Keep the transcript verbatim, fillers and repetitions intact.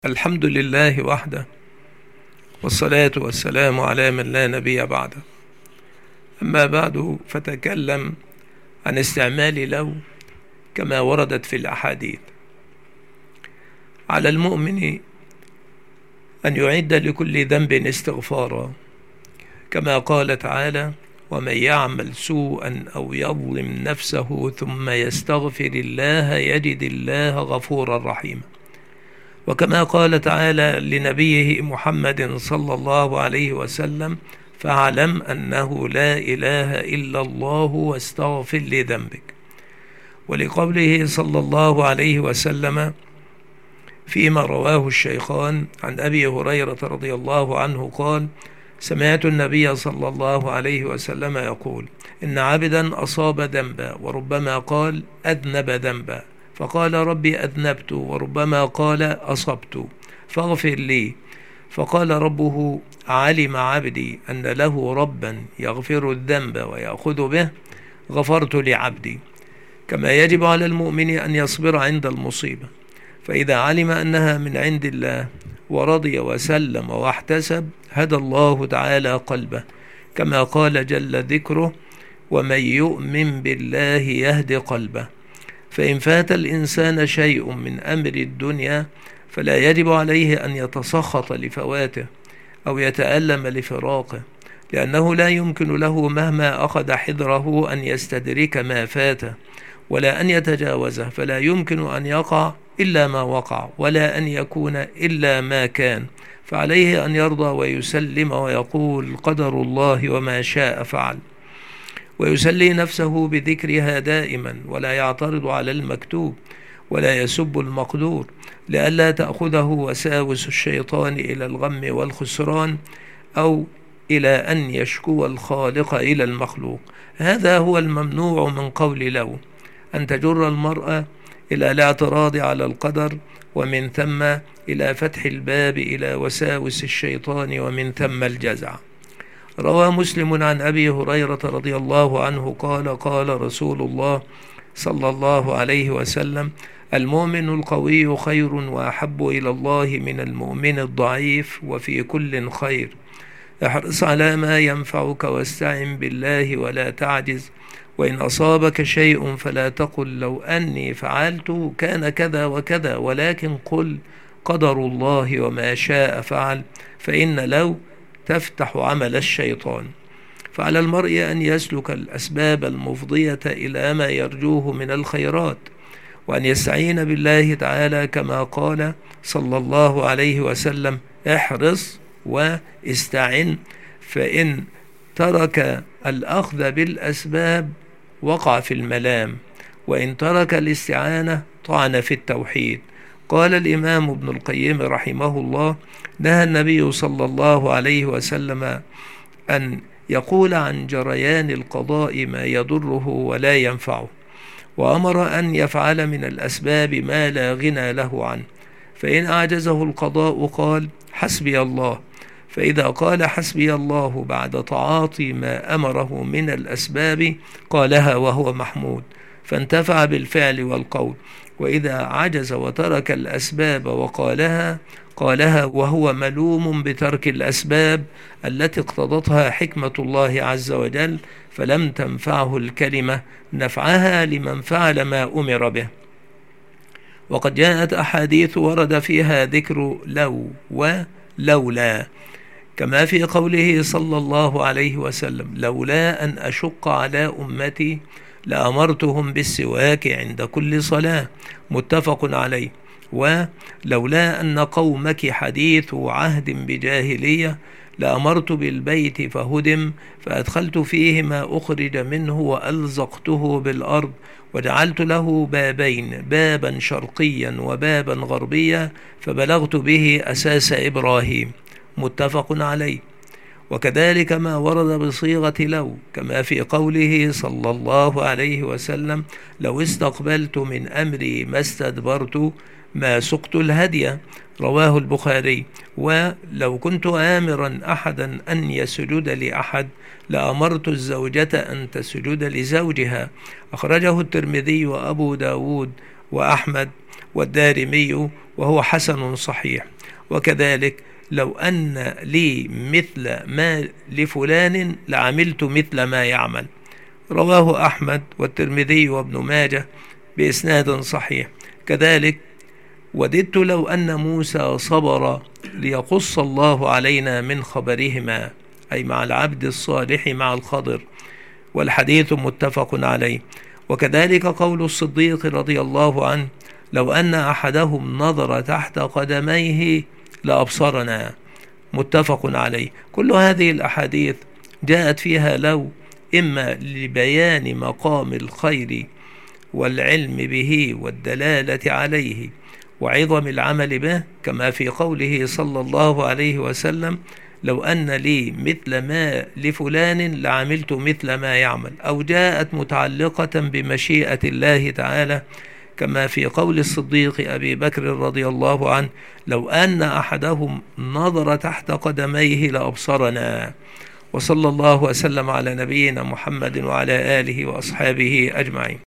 الحمد لله وحده، والصلاة والسلام على من لا نبي بعده. أما بعد، فتكلم عن استعمال لو كما وردت في الأحاديث. على المؤمن أن يعد لكل ذنب استغفارا، كما قال تعالى: ومن يعمل سوءا أو يظلم نفسه ثم يستغفر الله يجد الله غفورا رحيما. وكما قال تعالى لنبيه محمد صلى الله عليه وسلم: فاعلم أنه لا إله إلا الله واستغفر لذنبك. ولقوله صلى الله عليه وسلم فيما رواه الشيخان عن أبي هريرة رضي الله عنه قال: سمعت النبي صلى الله عليه وسلم يقول: إن عبدا أصاب ذنبا، وربما قال أذنب ذنبا، فقال: ربي أذنبت، وربما قال أصبت فاغفر لي، فقال ربه: علم عبدي أن له ربا يغفر الذنب ويأخذ به، غفرت لعبدي. كما يجب على المؤمن أن يصبر عند المصيبة، فإذا علم أنها من عند الله ورضي وسلم واحتسب هدى الله تعالى قلبه، كما قال جل ذكره: ومن يؤمن بالله يهد قلبه. فإن فات الإنسان شيء من أمر الدنيا فلا يجب عليه أن يتسخط لفواته أو يتألم لفراقه، لأنه لا يمكن له مهما أخذ حذره أن يستدرك ما فاته ولا أن يتجاوزه، فلا يمكن أن يقع إلا ما وقع ولا أن يكون إلا ما كان، فعليه أن يرضى ويسلم ويقول: قدر الله وما شاء فعل، ويسلي نفسه بذكرها دائما، ولا يعترض على المكتوب ولا يسب المقدور، لئلا تأخذه وساوس الشيطان إلى الغم والخسران أو إلى أن يشكو الخالق إلى المخلوق. هذا هو الممنوع من قول لو، أن تجر المرأة إلى الاعتراض على القدر، ومن ثم إلى فتح الباب إلى وساوس الشيطان، ومن ثم الجزع. روى مسلم عن أبي هريرة رضي الله عنه قال: قال رسول الله صلى الله عليه وسلم: المؤمن القوي خير وأحب إلى الله من المؤمن الضعيف، وفي كل خير. احرص على ما ينفعك واستعن بالله ولا تعجز، وإن أصابك شيء فلا تقل لو أني فعلت كان كذا وكذا، ولكن قل قدر الله وما شاء فعل، فإن لو تفتح عمل الشيطان. فعلى المرء أن يسلك الأسباب المفضية إلى ما يرجوه من الخيرات، وأن يستعين بالله تعالى كما قال صلى الله عليه وسلم: احرص واستعن، فإن ترك الأخذ بالأسباب وقع في الملام، وإن ترك الاستعانة طعن في التوحيد. قال الإمام ابن القيم رحمه الله: نهى النبي صلى الله عليه وسلم أن يقول عن جريان القضاء ما يضره ولا ينفعه، وأمر أن يفعل من الأسباب ما لا غنى له عنه، فإن أعجزه القضاء قال: حسبي الله. فإذا قال حسبي الله بعد تعاطي ما أمره من الأسباب قالها وهو محمود، فانتفع بالفعل والقول. وإذا عجز وترك الأسباب وقالها قالها وهو ملوم بترك الأسباب التي اقتضتها حكمة الله عز وجل، فلم تنفعه الكلمة نفعها لمن فعل ما أمر به. وقد جاءت أحاديث ورد فيها ذكر لو ولولا، كما في قوله صلى الله عليه وسلم: لولا أن أشق على أمتي لأمرتهم بالسواك عند كل صلاة، متفق عليه. ولولا أن قومك حديث عهد بجاهلية لأمرت بالبيت فهدم، فأدخلت فيه ما أخرج منه وألزقته بالأرض، وجعلت له بابين، بابا شرقيا وبابا غربيا، فبلغت به أساس إبراهيم، متفق عليه. وكذلك ما ورد بصيغة لو، كما في قوله صلى الله عليه وسلم: لو استقبلت من أمري ما استدبرت ما سقت الهدي، رواه البخاري. ولو كنت آمرا أحدا أن يسجد لأحد لأمرت الزوجة أن تسجد لزوجها، أخرجه الترمذي وأبو داود وأحمد. والدارمي وهو حسن صحيح. وكذلك لو أن لي مثل ما لفلان لعملت مثل ما يعمل، رواه أحمد والترمذي وابن ماجه بإسناد صحيح. كذلك وددت لو أن موسى صبر ليقص الله علينا من خبرهما، أي مع العبد الصالح مع الخضر، والحديث متفق عليه. وكذلك قول الصديق رضي الله عنه لو أن أحدهم نظر تحت قدميه لأبصرنا، متفق عليه. كل هذه الأحاديث جاءت فيها لو إما لبيان مقام الخير والعلم به والدلالة عليه وعظم العمل به، كما في قوله صلى الله عليه وسلم لو أن لي مثل ما لفلان لعملت مثل ما يعمل، أو جاءت متعلقة بمشيئة الله تعالى، كما في قول الصديق أبي بكر رضي الله عنه لو أن أحدهم نظر تحت قدميه لأبصرنا. وصلى الله وسلم على نبينا محمد وعلى آله وأصحابه أجمعين.